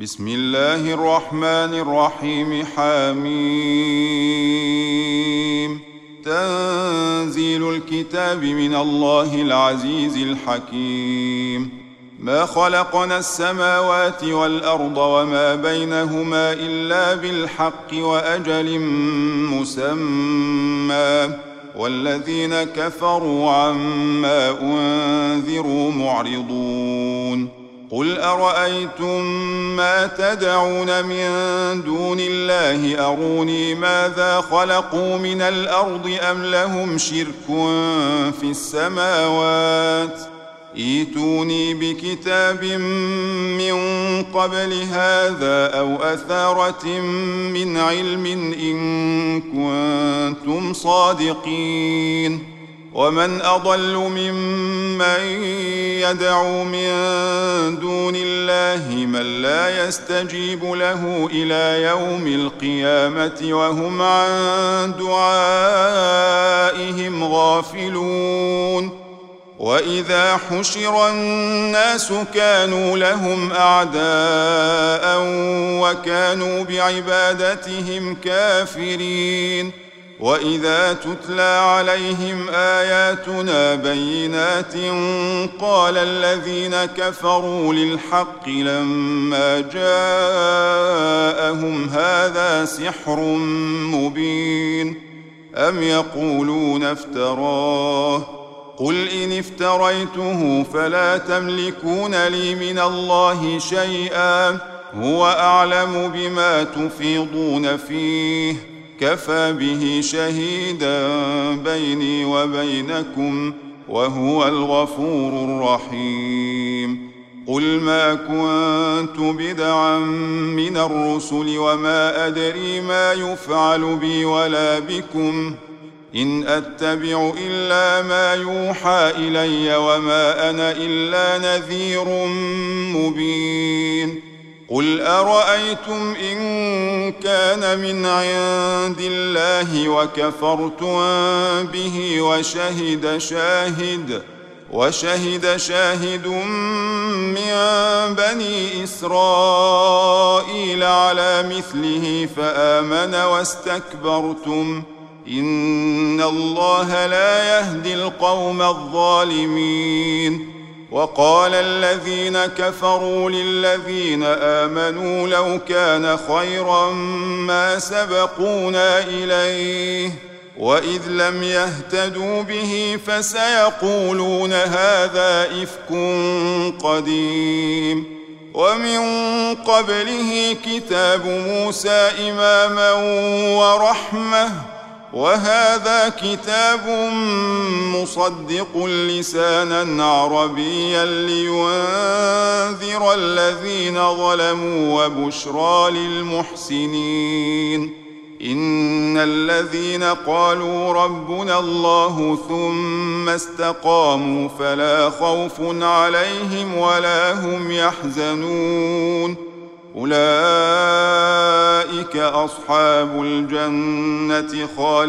بسم الله الرحمن الرحيم. حميم. تنزيل الكتاب من الله العزيز الحكيم. ما خلقنا السماوات والأرض وما بينهما إلا بالحق وأجل مسمى، والذين كفروا عما أنذروا معرضون. قل أرأيتم ما تدعون من دون الله أروني ماذا خلقوا من الأرض أم لهم شرك في السماوات؟ ائتوني بكتاب من قبل هذا أو أثارة من علم إن كنتم صادقين. ومن أضل ممن يدعو من دون الله من لا يستجيب له إلى يوم القيامة وهم عن دعائهم غافلون. وإذا حشر الناس كانوا لهم أعداء وكانوا بعبادتهم كافرين. وإذا تتلى عليهم آياتنا بينات قال الذين كفروا للحق لما جاءهم هذا سحر مبين أم يقولون افتراه؟ قل إن افتريته فلا تملكون لي من الله شيئا، هو أعلم بما تفيضون فيه، كفى به شهيدا بيني وبينكم وهو الغفور الرحيم. قل ما كنت بدعا من الرسل وما أدري ما يفعل بي ولا بكم، إن أتبع إلا ما يوحى إلي وما أنا إلا نذير مبين. قل أرأيتم إن كان من عند الله وكفرتم به وشهد شاهد من بني إسرائيل على مثله فآمن واستكبرتم، إن الله لا يهدي القوم الظالمين. وقال الذين كفروا للذين آمنوا لو كان خيرا ما سبقونا إليه، وإذ لم يهتدوا به فسيقولون هذا إفك قديم. ومن قبله كتاب موسى إماما ورحمة، وهذا كتاب مصدق لسانا عربيا لينذر الذين ظلموا وبشرى للمحسنين. إن الذين قالوا ربنا الله ثم استقاموا فلا خوف عليهم ولا هم يحزنون. أولئك أصحاب الجنة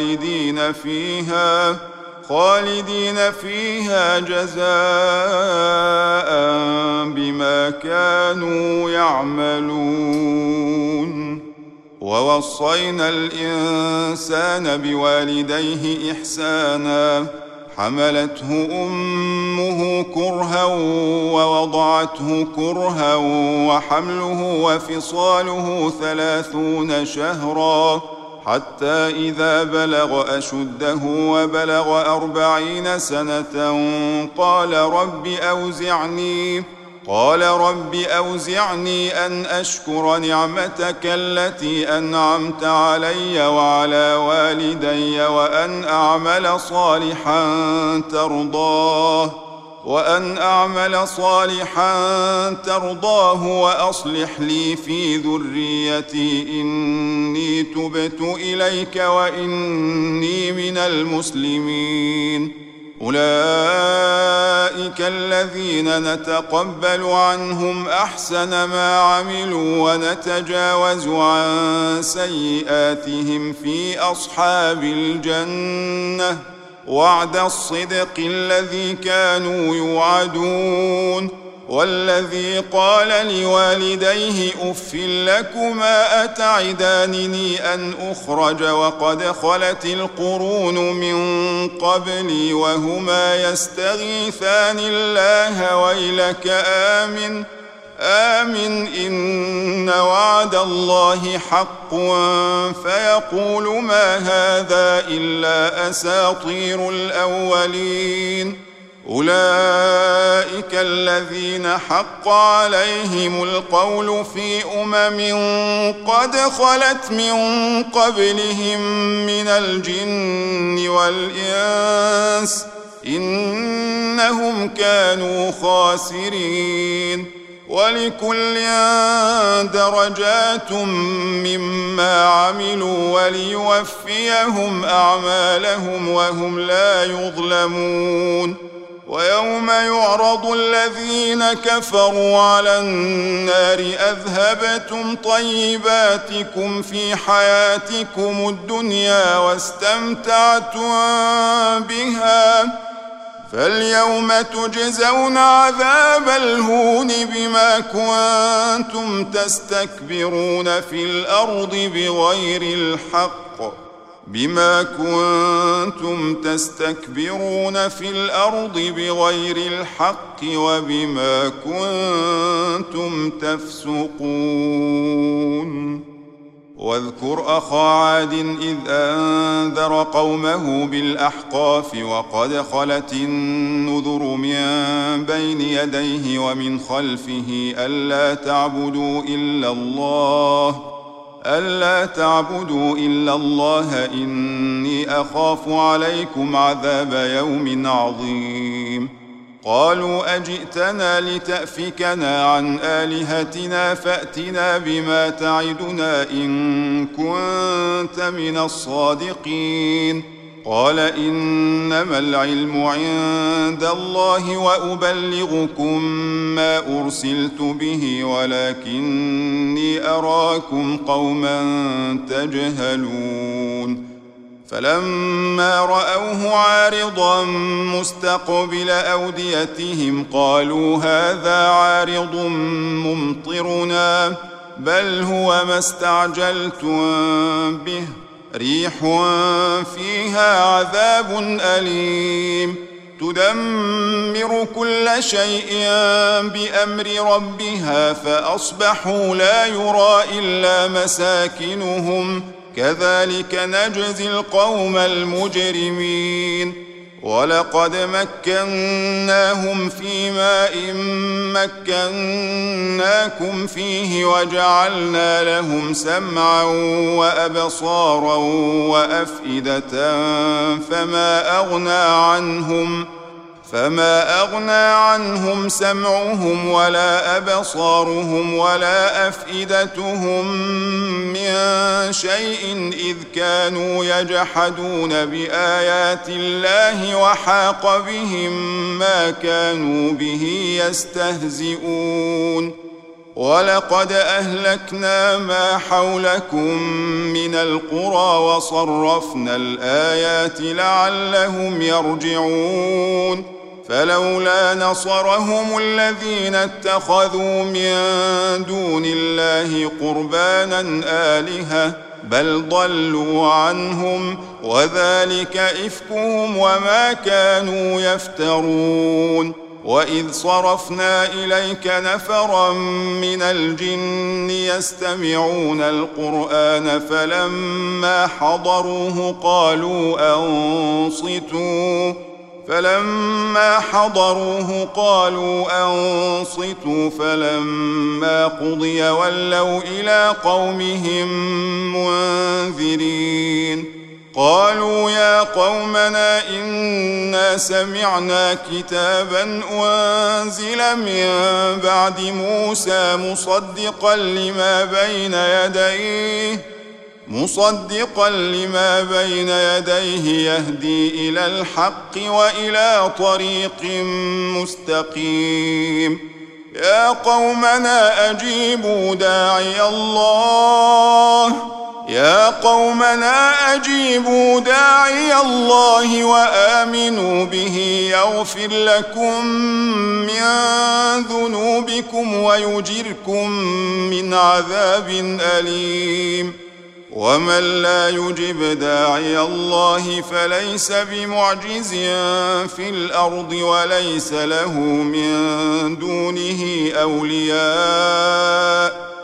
خالدين فيها جزاء بما كانوا يعملون. ووصينا الإنسان بوالديه إحسانا، حملته أمه كرها ووضعته كرها وحمله وفصاله 30 شهرا، حتى إذا بلغ أشده وبلغ 40 سنة قال رب أوزعني أن أشكر نعمتك التي أنعمت علي وعلى والدي وأن أعمل صالحا ترضاه وأصلح لي في ذريتي إني تبت إليك وإني من المسلمين. أولئك الذين نتقبل عنهم أحسن ما عملوا ونتجاوز عن سيئاتهم في أصحاب الجنة، وعد الصدق الذي كانوا يوعدون. والذي قال لوالديه أف لكما أتعدانني أن أخرج وقد خلت القرون من قبلي وهما يستغيثان الله ويلك آمن إن وعد الله حق فيقول ما هذا إلا أساطير الأولين أولئك الذين حق عليهم القول في قد خلت من قبلهم من الجن والإنس إنهم كانوا خاسرين ولكل درجات مما عملوا وليوفيهم أعمالهم وهم لا يظلمون ويوم يعرض الذين كفروا على النار أذهبتم طيباتكم في حياتكم الدنيا واستمتعتم بها فاليوم تجزون عذاب الهون بما كنتم تستكبرون في الأرض بغير الحق وبما كنتم تفسقون واذكر أخا عاد إذ أنذر قومه بالأحقاف وقد خلت النذر من بين يديه ومن خلفه ألا تعبدوا إلا الله إني أخاف عليكم عذاب يوم عظيم قالوا أجئتنا لتأفكنا عن آلهتنا فأتنا بما تعدنا إن كنت من الصادقين قال إنما العلم عند الله وأبلغكم ما أرسلت به ولكني أراكم قوما تجهلون فلما رأوه عارضا مستقبل أوديتهم قالوا هذا عارض ممطرنا بل هو ما استعجلتم به ريح فيها عذاب أليم تدمر كل شيء بأمر ربها فأصبحوا لا يرى إلا مساكنهم كذلك نجزي القوم المجرمين ولقد مكناهم في ماء مكناكم فيه وجعلنا لهم سمعا وأبصارا وأفئدة فما أغنى عنهم سمعهم ولا أبصارهم ولا أفئدتهم من شيء إذ كانوا يجحدون بآيات الله وحاق بهم ما كانوا به يستهزئون ولقد أهلكنا ما حولكم من القرى وصرفنا الآيات لعلهم يرجعون فلولا نصرهم الذين اتخذوا من دون الله قربانا آلهة بل ضلوا عنهم وذلك إفكهم وما كانوا يفترون وإذ صرفنا إليك نفرا من الجن يستمعون القرآن فلما حضروه قالوا أنصتوا فلما قضي ولوا إلى قومهم منذرين قالوا يا قومنا إنا سمعنا كتابا أنزل من بعد موسى مصدقا لما بين يديه يهدي إلى الحق وإلى طريق مستقيم يا قومنا أجيبوا داعي الله يا قومنا أجيبوا داعي الله وآمنوا به يغفر لكم من ذنوبكم ويجركم من عذاب أليم ومن لا يجب داعي الله فليس بمعجز في الأرض وليس له من دونه أولياء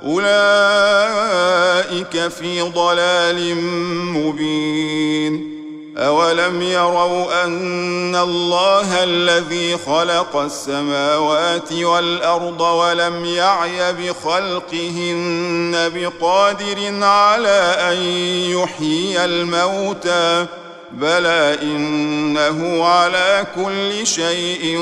أولئك في ضلال مبين أولم يروا أن الله الذي خلق السماوات والأرض ولم يعي بخلقهن بقادر على أن يحيي الموتى بلى إنه على كل شيء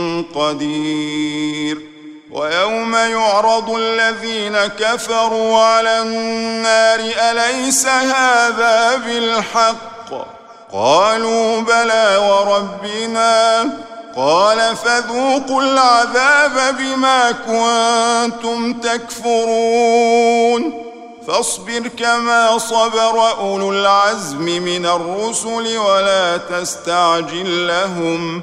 قدير ويوم يعرض الذين كفروا على النار أليس هذا بالحق قالوا بلى وربنا قال فذوقوا العذاب بما كنتم تكفرون فاصبر كما صبر أولو العزم من الرسل ولا تستعجل لهم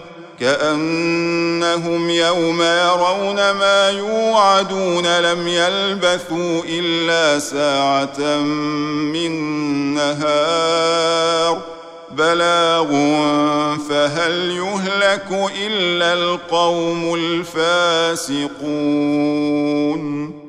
كأنهم يوم يرون ما يوعدون لم يلبثوا إلا ساعة من نهار بلاغ فهل يهلك إلا القوم الفاسقون